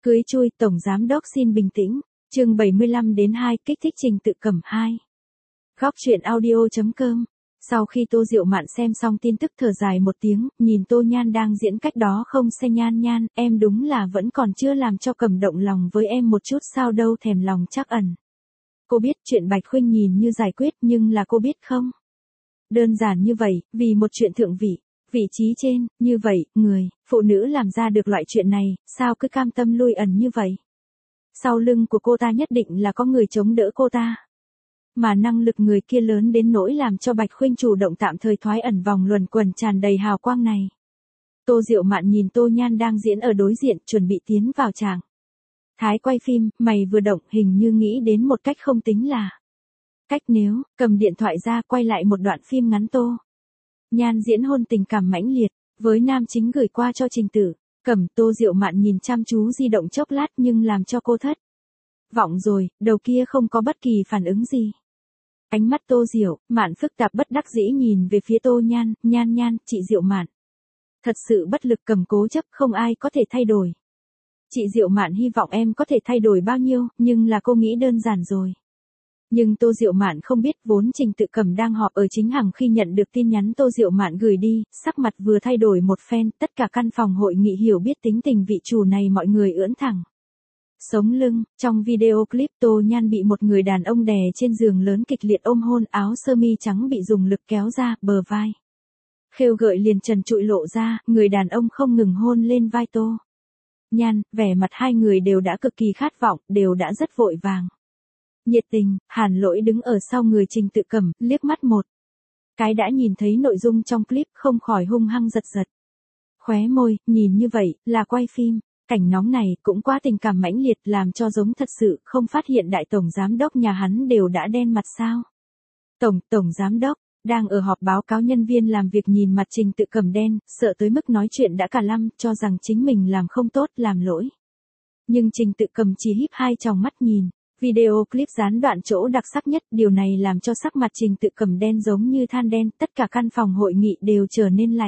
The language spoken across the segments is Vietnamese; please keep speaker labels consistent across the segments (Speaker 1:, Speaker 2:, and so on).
Speaker 1: Cưới chui, Tổng Giám đốc xin bình tĩnh. Chương 75 đến 2, kích thích Trình Tự Cẩm 2. Góc truyện audio.com. Sau khi Tô Diệu Mạn xem xong tin tức thở dài một tiếng, nhìn Tô Nhan đang diễn cách đó không xe Nhan Nhan, em đúng là vẫn còn chưa làm cho Cẩm động lòng với em một chút sao đâu thèm lòng chắc ẩn. Cô biết chuyện Bạch Khuynh nhìn như giải quyết nhưng là cô biết không? Đơn giản như vậy, vì một chuyện thượng vị trí trên, như vậy, phụ nữ làm ra được loại chuyện này, sao cứ cam tâm lui ẩn như vậy? Sau lưng của cô ta nhất định là có người chống đỡ cô ta. Mà năng lực người kia lớn đến nỗi làm cho Bạch Khuynh chủ động tạm thời thoái ẩn vòng luẩn quẩn tràn đầy hào quang này. Tô Diệu Mạn nhìn Tô Nhan đang diễn ở đối diện, chuẩn bị tiến vào tràng. Thái quay phim, mày vừa động, hình như nghĩ đến một cách không tính là. Cách nếu, cầm điện thoại ra quay lại một đoạn phim ngắn Tô Nhan diễn hôn tình cảm mãnh liệt, với nam chính gửi qua cho Trình Tự Cẩm. Tô Diệu Mạn nhìn chăm chú di động chốc lát nhưng làm cho cô thất vọng rồi, đầu kia không có bất kỳ phản ứng gì. Ánh mắt Tô Diệu Mạn phức tạp bất đắc dĩ nhìn về phía Tô Nhan, Nhan, chị Diệu Mạn. Thật sự bất lực, Cẩm cố chấp, không ai có thể thay đổi. Chị Diệu Mạn hy vọng em có thể thay đổi bao nhiêu, nhưng là cô nghĩ đơn giản rồi. Nhưng Tô Diệu Mạn không biết vốn Trình Tự Cẩm đang họp ở chính hàng khi nhận được tin nhắn Tô Diệu Mạn gửi đi, sắc mặt vừa thay đổi một phen, tất cả căn phòng hội nghị hiểu biết tính tình vị chủ này mọi người ưỡn thẳng sống lưng. Trong video clip Tô Nhan bị một người đàn ông đè trên giường lớn kịch liệt ôm hôn, áo sơ mi trắng bị dùng lực kéo ra, bờ vai khêu gợi liền trần trụi lộ ra, người đàn ông không ngừng hôn lên vai Tô Nhan, vẻ mặt hai người đều đã cực kỳ khát vọng, đều đã rất vội vàng. Nhiệt tình. Hàn Lỗi đứng ở sau người Trình Tự Cẩm, liếc mắt một cái đã nhìn thấy nội dung trong clip, không khỏi hung hăng giật khóe môi, nhìn như vậy, là quay phim. Cảnh nóng này cũng quá tình cảm mãnh liệt, làm cho giống thật sự, không phát hiện đại tổng giám đốc nhà hắn đều đã đen mặt sao. Tổng giám đốc, đang ở họp báo cáo nhân viên làm việc nhìn mặt Trình Tự Cẩm đen, sợ tới mức nói chuyện đã cả lăm, cho rằng chính mình làm không tốt, làm lỗi. Nhưng Trình Tự Cẩm chỉ híp hai tròng mắt nhìn. Video clip gián đoạn chỗ đặc sắc nhất, điều này làm cho sắc mặt Trình Tự Cẩm đen giống như than đen, tất cả căn phòng hội nghị đều trở nên lạnh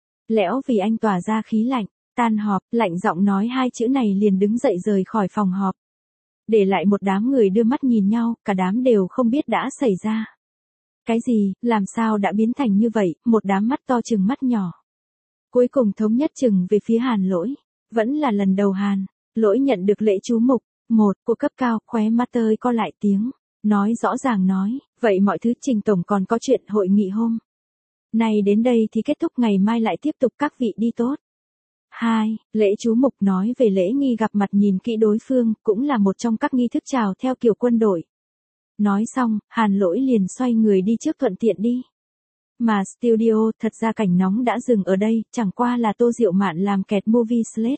Speaker 1: lẽo vì anh tỏa ra khí lạnh. Tan họp, lạnh giọng nói hai chữ này liền đứng dậy rời khỏi phòng họp. Để lại một đám người đưa mắt nhìn nhau, cả đám đều không biết đã xảy ra cái gì, làm sao đã biến thành như vậy, một đám mắt to chừng mắt nhỏ. Cuối cùng thống nhất chừng về phía Hàn Lỗi. Vẫn là lần đầu Hàn Lỗi nhận được lễ chú mục. Một, của cấp cao, khóe mắt tơi co lại tiếng nói rõ ràng nói, vậy mọi thứ Trình tổng còn có chuyện hội nghị hôm nay đến đây thì kết thúc, ngày mai lại tiếp tục, các vị đi tốt. 2. Lễ chú mục nói về lễ nghi gặp mặt, nhìn kỹ đối phương, cũng là một trong các nghi thức chào theo kiểu quân đội. Nói xong, Hàn Lỗi liền xoay người đi trước thuận tiện đi. Mà studio, thật ra cảnh nóng đã dừng ở đây, chẳng qua là Tô Diệu Mạn làm kẹt movie slate.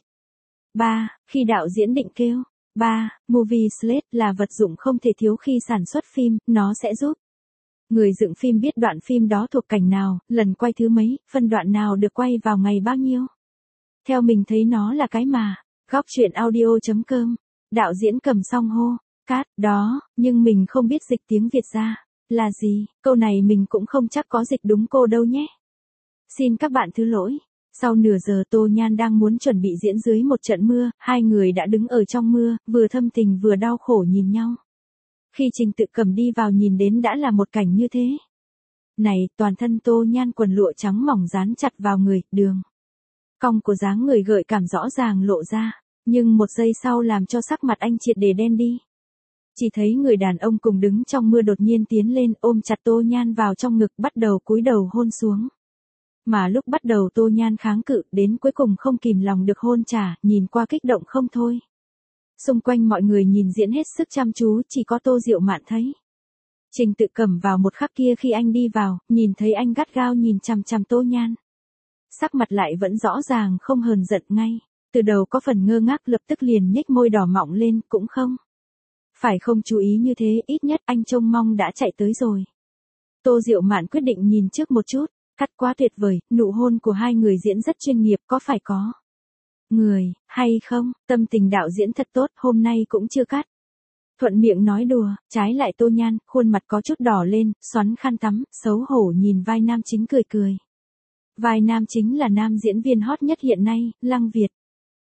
Speaker 1: 3. Khi đạo diễn định kêu. 3. Movie slate là vật dụng không thể thiếu khi sản xuất phim, nó sẽ giúp người dựng phim biết đoạn phim đó thuộc cảnh nào, lần quay thứ mấy, phân đoạn nào được quay vào ngày bao nhiêu. Theo mình thấy nó là cái mà. Góc truyện audio.com. Đạo diễn cầm xong hô cát đó, nhưng mình không biết dịch tiếng Việt ra là gì, câu này mình cũng không chắc có dịch đúng cô đâu nhé. Xin các bạn thứ lỗi. Sau nửa giờ Tô Nhan đang muốn chuẩn bị diễn dưới một trận mưa, hai người đã đứng ở trong mưa, vừa thâm tình vừa đau khổ nhìn nhau. Khi Trình Tự Cẩm đi vào nhìn đến đã là một cảnh như thế này, toàn thân Tô Nhan quần lụa trắng mỏng dán chặt vào người, đường cong của dáng người gợi cảm rõ ràng lộ ra, nhưng một giây sau làm cho sắc mặt anh triệt để đen đi. Chỉ thấy người đàn ông cùng đứng trong mưa đột nhiên tiến lên, ôm chặt Tô Nhan vào trong ngực, bắt đầu cúi đầu hôn xuống. Mà lúc bắt đầu Tô Nhan kháng cự, đến cuối cùng không kìm lòng được hôn trả, nhìn qua kích động không thôi. Xung quanh mọi người nhìn diễn hết sức chăm chú, chỉ có Tô Diệu Mạn thấy Trình Tự Cẩm vào một khắc kia khi anh đi vào, nhìn thấy anh gắt gao nhìn chằm chằm Tô Nhan. Sắc mặt lại vẫn rõ ràng không hờn giận ngay. Từ đầu có phần ngơ ngác, lập tức liền nhếch môi đỏ mọng lên, cũng không phải không chú ý như thế, ít nhất anh trông mong đã chạy tới rồi. Tô Diệu Mạn quyết định nhìn trước một chút. Cắt quá tuyệt vời, nụ hôn của hai người diễn rất chuyên nghiệp, có phải có người hay không? Tâm tình đạo diễn thật tốt, hôm nay cũng chưa cắt. Thuận miệng nói đùa, trái lại Tô Nhan, khuôn mặt có chút đỏ lên, xoắn khăn tắm, xấu hổ nhìn vai nam chính cười. Vai nam chính là nam diễn viên hot nhất hiện nay, Lăng Việt.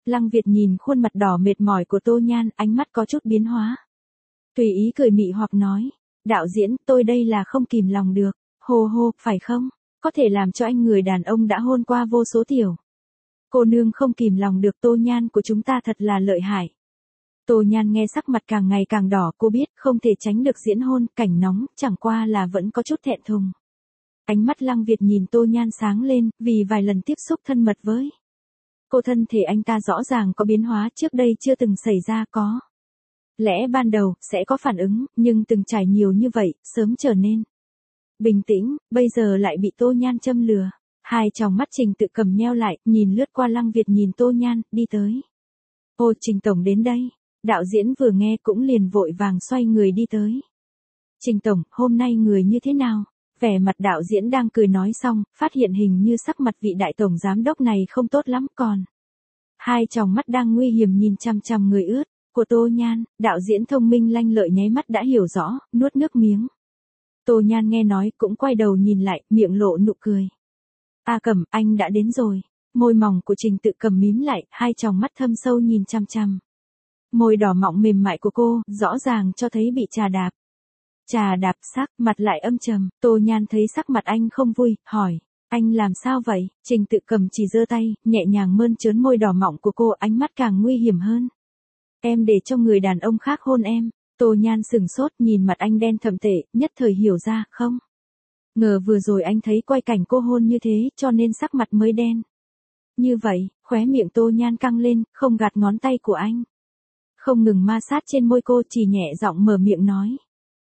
Speaker 1: Lăng Việt nhìn khuôn mặt đỏ mệt mỏi của Tô Nhan, ánh mắt có chút biến hóa. Tùy ý cười mị hoặc nói, đạo diễn, tôi đây là không kìm lòng được, hô hô, phải không? Có thể làm cho anh người đàn ông đã hôn qua vô số tiểu cô nương không kìm lòng được, Tô Nhan của chúng ta thật là lợi hại. Tô Nhan nghe sắc mặt càng ngày càng đỏ, cô biết không thể tránh được diễn hôn, cảnh nóng, chẳng qua là vẫn có chút thẹn thùng. Ánh mắt Lăng Việt nhìn Tô Nhan sáng lên, vì vài lần tiếp xúc thân mật với cô, thân thể anh ta rõ ràng có biến hóa, trước đây chưa từng xảy ra. Có lẽ ban đầu sẽ có phản ứng, nhưng từng trải nhiều như vậy, sớm trở nên bình tĩnh, bây giờ lại bị Tô Nhan châm lừa. Hai tròng mắt Trình Tự Cầm nheo lại, nhìn lướt qua Lăng Việt nhìn Tô Nhan, đi tới. Ô, Trình tổng đến đây. Đạo diễn vừa nghe cũng liền vội vàng xoay người đi tới. Trình tổng, hôm nay người như thế nào? Vẻ mặt đạo diễn đang cười nói xong, phát hiện hình như sắc mặt vị đại tổng giám đốc này không tốt lắm, còn hai tròng mắt đang nguy hiểm nhìn chằm chằm người ướt của Tô Nhan. Đạo diễn thông minh lanh lợi nháy mắt đã hiểu rõ, nuốt nước miếng. Tô Nhan nghe nói cũng quay đầu nhìn lại, miệng lộ nụ cười. A Cẩm, anh đã đến rồi. Môi mỏng của Trình Tự Cầm mím lại, hai tròng mắt thâm sâu nhìn chằm chằm môi đỏ mọng mềm mại của cô, rõ ràng cho thấy bị trà đạp. Trà đạp, sắc mặt lại âm trầm. Tô Nhan thấy sắc mặt anh không vui, hỏi, anh làm sao vậy? Trình Tự Cầm chỉ giơ tay, nhẹ nhàng mơn trớn môi đỏ mọng của cô, ánh mắt càng nguy hiểm hơn. Em để cho người đàn ông khác hôn em. Tô Nhan sừng sốt nhìn mặt anh đen thẫm tệ, nhất thời hiểu ra, không ngờ vừa rồi anh thấy quay cảnh cô hôn như thế, cho nên sắc mặt mới đen. Như vậy, khóe miệng Tô Nhan căng lên, không gạt ngón tay của anh. Không ngừng ma sát trên môi cô, chỉ nhẹ giọng mở miệng nói.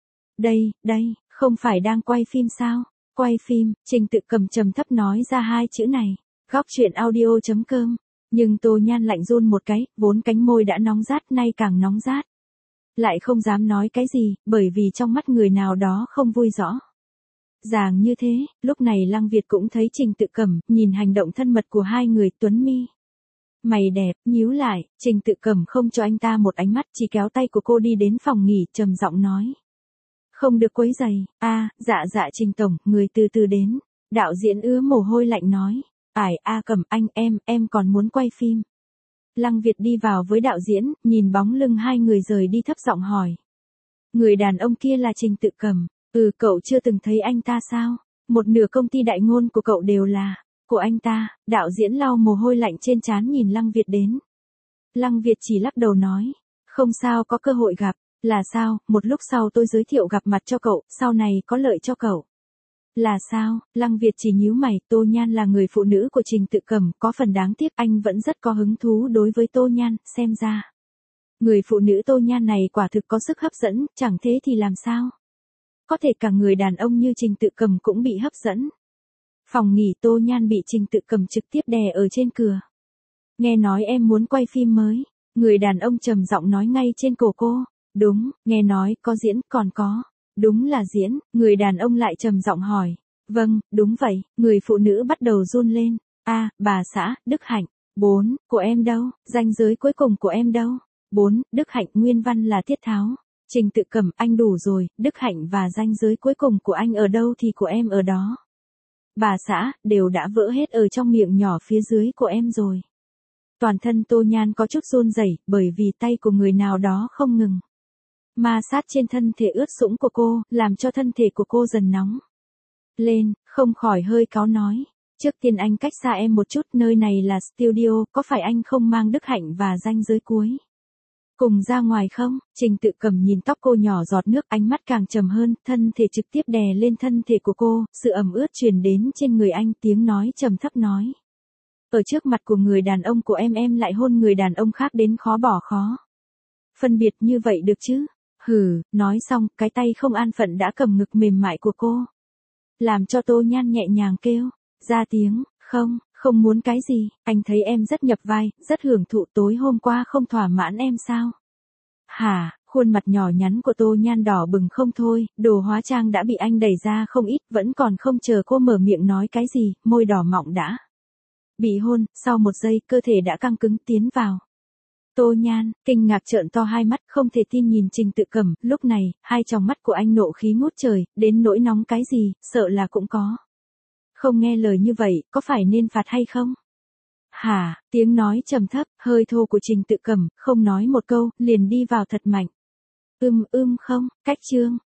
Speaker 1: Đây, không phải đang quay phim sao? Quay phim, Trình Tự Cầm trầm thấp nói ra hai chữ này. Góc truyện audio.com. Nhưng Tô Nhan lạnh run một cái, vốn cánh môi đã nóng rát nay càng nóng rát. Lại không dám nói cái gì, bởi vì trong mắt người nào đó không vui rõ ràng như thế. Lúc này Lăng Việt cũng thấy Trình Tự Cầm, nhìn hành động thân mật của hai người, tuấn mi mày đẹp, nhíu lại. Trình Tự Cầm không cho anh ta một ánh mắt, chỉ kéo tay của cô đi đến phòng nghỉ, trầm giọng nói. Không được quấy rầy. Dạ Trình tổng, người từ từ đến. Đạo diễn ứa mồ hôi lạnh nói. A Cầm, em còn muốn quay phim. Lăng Việt đi vào với đạo diễn, nhìn bóng lưng hai người rời đi thấp giọng hỏi. Người đàn ông kia là Trình Tự Cầm. Cậu chưa từng thấy anh ta sao? Một nửa công ty đại ngôn của cậu đều là của anh ta. Đạo diễn lau mồ hôi lạnh trên trán nhìn Lăng Việt đến. Lăng Việt chỉ lắc đầu nói. Không sao, có cơ hội gặp. Là sao? Một lúc sau tôi giới thiệu gặp mặt cho cậu, sau này có lợi cho cậu. Là sao? Lăng Việt chỉ nhíu mày. Tô Nhan là người phụ nữ của Trình Tự Cầm, có phần đáng tiếc anh vẫn rất có hứng thú đối với Tô Nhan, xem ra người phụ nữ Tô Nhan này quả thực có sức hấp dẫn, chẳng thế thì làm sao có thể cả người đàn ông như Trình Tự Cầm cũng bị hấp dẫn. Phòng nghỉ, Tô Nhan bị Trình Tự Cầm trực tiếp đè ở trên cửa. Nghe nói em muốn quay phim mới. Người đàn ông trầm giọng nói ngay trên cổ cô. Đúng, nghe nói có diễn, còn có. Đúng là diễn. Người đàn ông lại trầm giọng hỏi. Vâng, đúng vậy. Người phụ nữ bắt đầu run lên. Bà xã, Đức Hạnh. 4, của em đâu? Ranh giới cuối cùng của em đâu? 4, Đức Hạnh. Nguyên văn là tiết tháo. Trình Tự Cầm, anh đủ rồi, Đức Hạnh và ranh giới cuối cùng của anh ở đâu thì của em ở đó. Bà xã, đều đã vỡ hết ở trong miệng nhỏ phía dưới của em rồi. Toàn thân Tô Nhan có chút run rẩy, bởi vì tay của người nào đó không ngừng ma sát trên thân thể ướt sũng của cô, làm cho thân thể của cô dần nóng lên, không khỏi hơi cáu nói. Trước tiên anh cách xa em một chút, nơi này là studio, có phải anh không mang Đức Hạnh và ranh giới cuối cùng ra ngoài không? Trình Tự Cầm nhìn tóc cô nhỏ giọt nước, ánh mắt càng trầm hơn, thân thể trực tiếp đè lên thân thể của cô, sự ẩm ướt truyền đến trên người anh, tiếng nói trầm thấp nói. Ở trước mặt của người đàn ông của em lại hôn người đàn ông khác đến khó bỏ khó phân biệt như vậy được chứ? Nói xong, cái tay không an phận đã cầm ngực mềm mại của cô. Làm cho Tô Nhan nhẹ nhàng kêu ra tiếng, không muốn cái gì, anh thấy em rất nhập vai, rất hưởng thụ, tối hôm qua không thỏa mãn em sao? Hả? Khuôn mặt nhỏ nhắn của Tô Nhan đỏ bừng không thôi, đồ hóa trang đã bị anh đẩy ra không ít, vẫn còn không chờ cô mở miệng nói cái gì, môi đỏ mọng đã bị hôn, sau một giây cơ thể đã căng cứng tiến vào. Tô Nhan, kinh ngạc trợn to hai mắt, không thể tin nhìn Trình Tự Cầm, lúc này, hai tròng mắt của anh nộ khí ngút trời, đến nỗi nóng cái gì, sợ là cũng có. Không nghe lời như vậy, có phải nên phạt hay không? Hả, tiếng nói trầm thấp, hơi thô của Trình Tự Cẩm, không nói một câu, liền đi vào thật mạnh. Không, cách Trương,